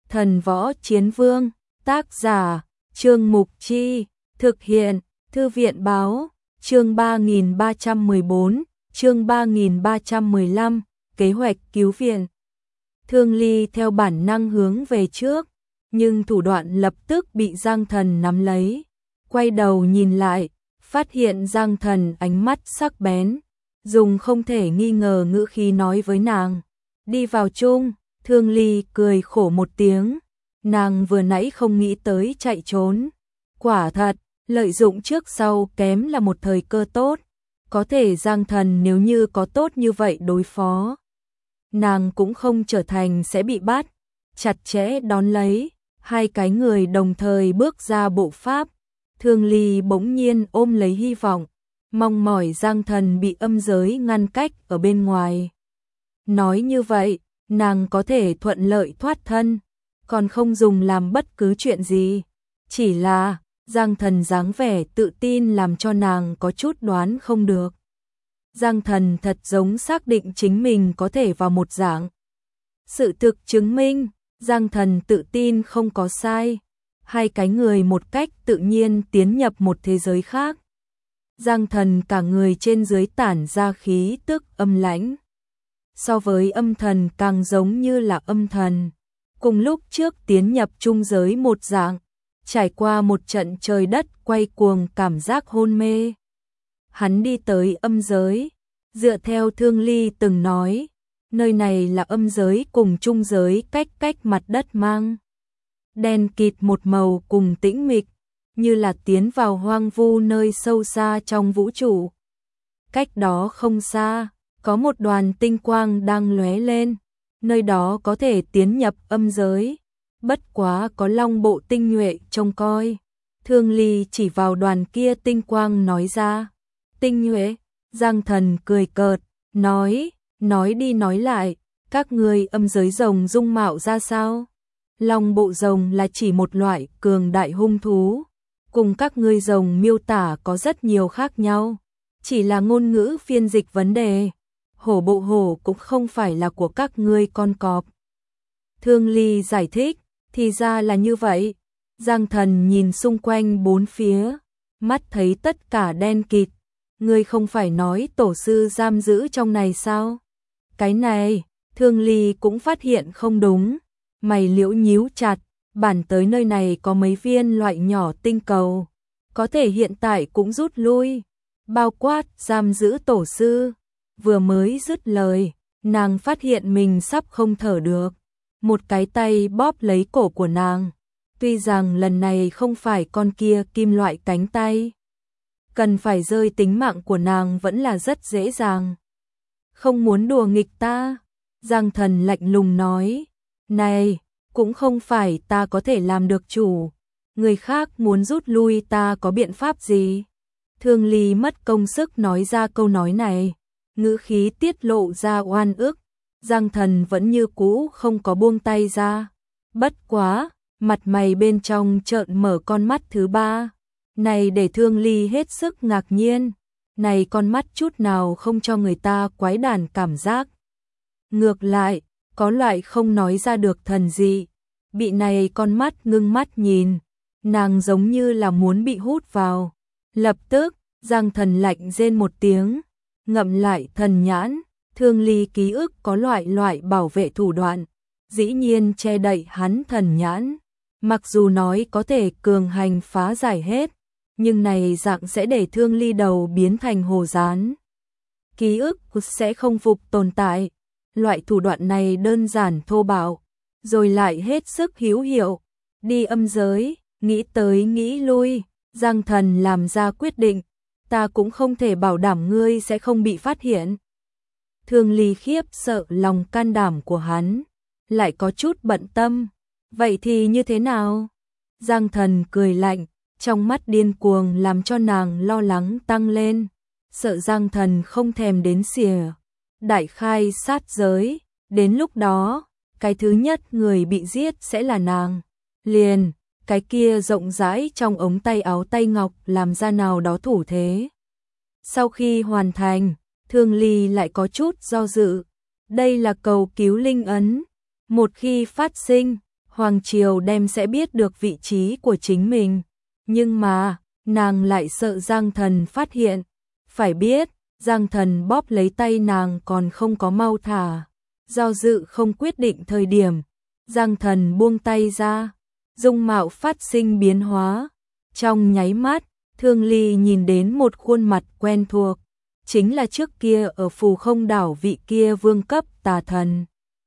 Thần Võ Chiến Vương, tác giả, Trương Mục Chi, thực hiện, Thư viện Báo, chương 3314, chương 3315, kế hoạch cứu viện. Thương Ly theo bản năng hướng về trước, nhưng thủ đoạn lập tức bị Giang Thần nắm lấy. Quay đầu nhìn lại, phát hiện Giang Thần ánh mắt sắc bén, dùng không thể nghi ngờ ngữ khí nói với nàng, đi vào chung. Thương Ly cười khổ một tiếng, nàng vừa nãy không nghĩ tới chạy trốn. Quả thật, lợi dụng trước sau kém là một thời cơ tốt, có thể Giang Thần nếu như có tốt như vậy đối phó, nàng cũng không trở thành sẽ bị bắt. Chặt chẽ đón lấy, hai cái người đồng thời bước ra bộ pháp. Thương Ly bỗng nhiên ôm lấy hy vọng, mong mỏi Giang Thần bị âm giới ngăn cách ở bên ngoài. Nói như vậy, nàng có thể thuận lợi thoát thân, còn không dùng làm bất cứ chuyện gì. Chỉ là, Giang Thần dáng vẻ tự tin làm cho nàng có chút đoán không được. Giang Thần thật giống xác định chính mình có thể vào một dạng. Sự thực chứng minh, Giang Thần tự tin không có sai. Hai cái người một cách tự nhiên tiến nhập một thế giới khác. Giang Thần cả người trên dưới tản ra khí tức âm lãnh. So với âm thần càng giống như là âm thần. Cùng lúc trước tiến nhập trung giới một dạng, trải qua một trận trời đất quay cuồng cảm giác hôn mê. Hắn đi tới âm giới, dựa theo Thương Ly từng nói, nơi này là âm giới cùng trung giới cách mặt đất mang. Đen kịt một màu cùng tĩnh mịch, như là tiến vào hoang vu nơi sâu xa trong vũ trụ. Cách đó không xa, có một đoàn tinh quang đang lóe lên, nơi đó có thể tiến nhập âm giới, bất quá có long bộ tinh nhuệ trông coi. Thương Ly chỉ vào đoàn kia tinh quang nói ra, tinh nhuệ. Giang Thần cười cợt, nói đi nói lại, các ngươi âm giới rồng dung mạo ra sao? Long bộ rồng là chỉ một loại cường đại hung thú, cùng các ngươi rồng miêu tả có rất nhiều khác nhau, chỉ là ngôn ngữ phiên dịch vấn đề. Hổ bộ hổ cũng không phải là của các ngươi con cọp. Thương Ly giải thích, thì ra là như vậy. Giang Thần nhìn xung quanh bốn phía, mắt thấy tất cả đen kịt. Ngươi không phải nói tổ sư giam giữ trong này sao? Cái này, Thương Ly cũng phát hiện không đúng. Mày liễu nhíu chặt, bản tới nơi này có mấy viên loại nhỏ tinh cầu. Có thể hiện tại cũng rút lui. Bao quát giam giữ tổ sư. Vừa mới dứt lời, nàng phát hiện mình sắp không thở được. Một cái tay bóp lấy cổ của nàng. Tuy rằng lần này không phải con kia kim loại cánh tay. Cần phải rơi tính mạng của nàng vẫn là rất dễ dàng. Không muốn đùa nghịch ta. Giang Thần lạnh lùng nói. Này, cũng không phải ta có thể làm được chủ. Người khác muốn rút lui ta có biện pháp gì? Thương Ly mất công sức nói ra câu nói này. Ngữ khí tiết lộ ra oan ức. Giang Thần vẫn như cũ không có buông tay ra. Bất quá, mặt mày bên trong trợn mở con mắt thứ ba. Này để Thương Ly hết sức ngạc nhiên. Này con mắt chút nào không cho người ta quái đản cảm giác. Ngược lại, có loại không nói ra được thần dị. Bị này con mắt ngưng mắt nhìn. Nàng giống như là muốn bị hút vào. Lập tức, Giang Thần lạnh rên một tiếng. Ngậm lại thần nhãn. Thương Ly ký ức có loại bảo vệ thủ đoạn. Dĩ nhiên che đậy hắn thần nhãn. Mặc dù nói có thể cường hành phá giải hết. Nhưng này dạng sẽ để Thương Ly đầu biến thành hồ dán. Ký ức sẽ không phục tồn tại. Loại thủ đoạn này đơn giản thô bạo, rồi lại hết sức hữu hiệu. Đi âm giới, nghĩ tới nghĩ lui, Giang Thần làm ra quyết định. Ta cũng không thể bảo đảm ngươi sẽ không bị phát hiện. Thương Ly khiếp sợ lòng can đảm của hắn, lại có chút bận tâm. Vậy thì như thế nào? Giang Thần cười lạnh. Trong mắt điên cuồng làm cho nàng lo lắng tăng lên, sợ Giang Thần không thèm đến xìa. Đại khai sát giới, đến lúc đó, cái thứ nhất người bị giết sẽ là nàng. Liền, cái kia rộng rãi trong ống tay áo tay ngọc làm ra nào đó thủ thế. Sau khi hoàn thành, Thương Ly lại có chút do dự. Đây là cầu cứu linh ấn, một khi phát sinh, Hoàng Triều đem sẽ biết được vị trí của chính mình. Nhưng mà, nàng lại sợ Giang Thần phát hiện. Phải biết, Giang Thần bóp lấy tay nàng còn không có mau thả. Do dự không quyết định thời điểm. Giang Thần buông tay ra. Dung mạo phát sinh biến hóa. Trong nháy mắt, Thương Ly nhìn đến một khuôn mặt quen thuộc. Chính là trước kia ở Phù Không đảo vị kia vương cấp tà thần.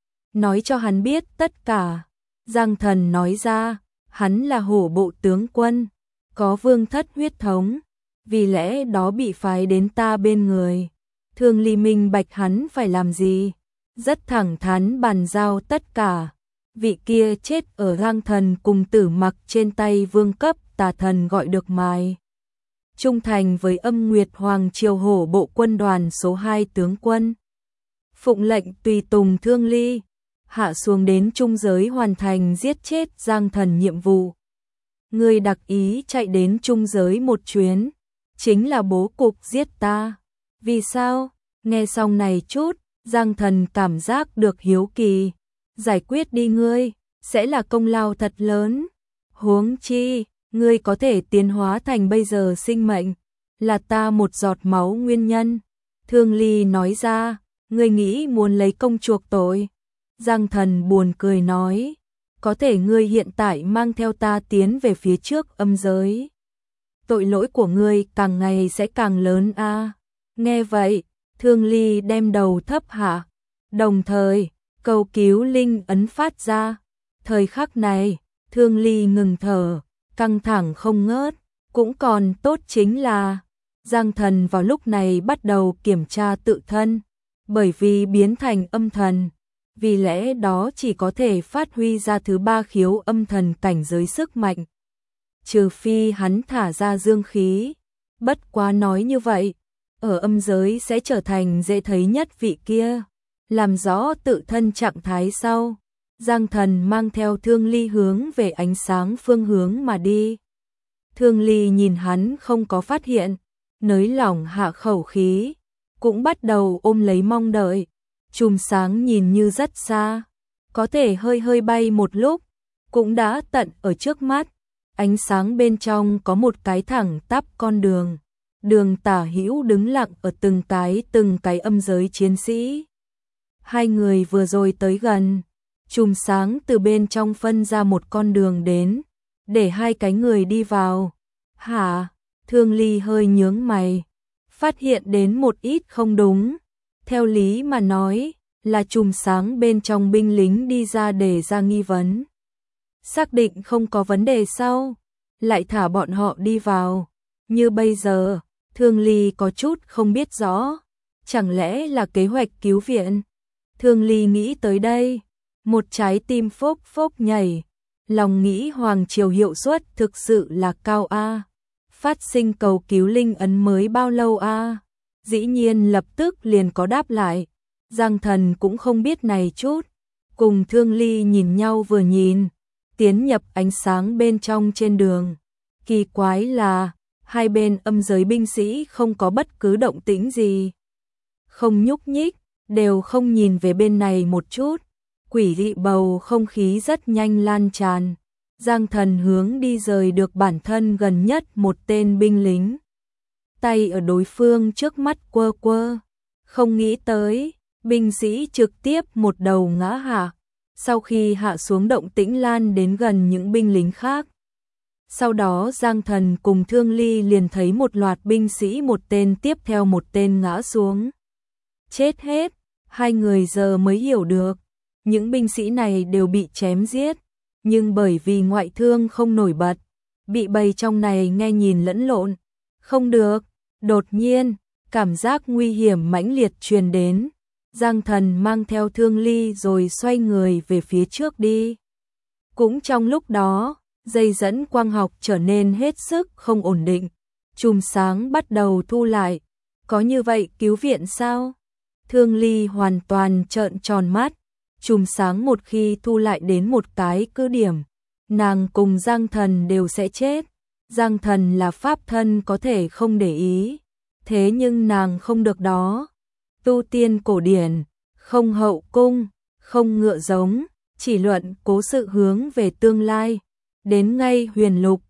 Nói cho hắn biết tất cả. Giang Thần nói ra, hắn là Hổ Bộ tướng quân, có vương thất huyết thống, vì lẽ đó bị phái đến ta bên người. Thương Ly minh bạch hắn phải làm gì, rất thẳng thắn bàn giao tất cả. Vị kia chết ở Giang Thần cùng Tử Mặc trên tay vương cấp tà thần gọi được mài. Trung thành với Âm Nguyệt Hoàng Triều Hổ Bộ quân đoàn số 2 tướng quân. Phụng lệnh tùy tùng Thương Ly, hạ xuống đến trung giới hoàn thành giết chết Giang Thần nhiệm vụ. Người đặc ý chạy đến trung giới một chuyến, chính là bố cục giết ta. Vì sao? Nghe xong này chút, Giang Thần cảm giác được hiếu kỳ. Giải quyết đi ngươi, sẽ là công lao thật lớn. Huống chi, ngươi có thể tiến hóa thành bây giờ sinh mệnh, là ta một giọt máu nguyên nhân. Thương Ly nói ra, ngươi nghĩ muốn lấy công chuộc tội. Giang Thần buồn cười nói, có thể ngươi hiện tại mang theo ta tiến về phía trước âm giới. Tội lỗi của ngươi càng ngày sẽ càng lớn a. Nghe vậy, Thương Ly đem đầu thấp hạ, đồng thời, cầu cứu linh ấn phát ra. Thời khắc này, Thương Ly ngừng thở, căng thẳng không ngớt, cũng còn tốt chính là Giang Thần vào lúc này bắt đầu kiểm tra tự thân, bởi vì biến thành âm thần, vì lẽ đó chỉ có thể phát huy ra thứ 3 khiếu âm thần cảnh giới sức mạnh. Trừ phi hắn thả ra dương khí, bất quá nói như vậy, ở âm giới sẽ trở thành dễ thấy nhất vị kia. Làm rõ tự thân trạng thái sau, Giang Thần mang theo Thương Ly hướng về ánh sáng phương hướng mà đi. Thương Ly nhìn hắn không có phát hiện, nới lỏng hạ khẩu khí, cũng bắt đầu ôm lấy mong đợi. Chùm sáng nhìn như rất xa, có thể hơi hơi bay một lúc, cũng đã tận ở trước mắt. Ánh sáng bên trong có một cái thẳng tắp con đường, đường tả hữu đứng lặng ở từng cái âm giới chiến sĩ. Hai người vừa rồi tới gần, chùm sáng từ bên trong phân ra một con đường đến, để hai cái người đi vào. Hả? Thương Ly hơi nhướng mày, phát hiện đến một ít không đúng. Theo lý mà nói, là chùm sáng bên trong binh lính đi ra để ra nghi vấn. Xác định không có vấn đề sau, lại thả bọn họ đi vào. Như bây giờ, Thương Ly có chút không biết rõ, chẳng lẽ là kế hoạch cứu viện? Thương Ly nghĩ tới đây, một trái tim phốc phốc nhảy, lòng nghĩ Hoàng Triều hiệu suất thực sự là cao a. Phát sinh cầu cứu linh ấn mới bao lâu a? Dĩ nhiên lập tức liền có đáp lại. Giang Thần cũng không biết này chút, cùng Thương Ly nhìn nhau vừa nhìn, tiến nhập ánh sáng bên trong trên đường. Kỳ quái là, hai bên âm giới binh sĩ không có bất cứ động tĩnh gì. Không nhúc nhích, đều không nhìn về bên này một chút. Quỷ dị bầu không khí rất nhanh lan tràn. Giang Thần hướng đi rời được bản thân gần nhất một tên binh lính. Tay ở đối phương trước mắt quơ quơ. Không nghĩ tới, binh sĩ trực tiếp một đầu ngã hạ. Sau khi hạ xuống động tĩnh lan đến gần những binh lính khác. Sau đó Giang Thần cùng Thương Ly liền thấy một loạt binh sĩ một tên tiếp theo một tên ngã xuống. Chết hết, hai người giờ mới hiểu được. Những binh sĩ này đều bị chém giết, nhưng bởi vì ngoại thương không nổi bật, bị bầy trong này nghe nhìn lẫn lộn. Không được, đột nhiên, cảm giác nguy hiểm mãnh liệt truyền đến. Giang Thần mang theo Thương Ly rồi xoay người về phía trước đi. Cũng trong lúc đó, dây dẫn quang học trở nên hết sức không ổn định. Chùm sáng bắt đầu thu lại. Có như vậy cứu viện sao? Thương Ly hoàn toàn trợn tròn mắt. Chùm sáng một khi thu lại đến một cái cứ điểm, nàng cùng Giang Thần đều sẽ chết. Giang Thần là pháp thân có thể không để ý, thế nhưng nàng không được đó. Tu tiên cổ điển, không hậu cung, không ngựa giống, chỉ luận cố sự hướng về tương lai. Đến ngay huyền lục,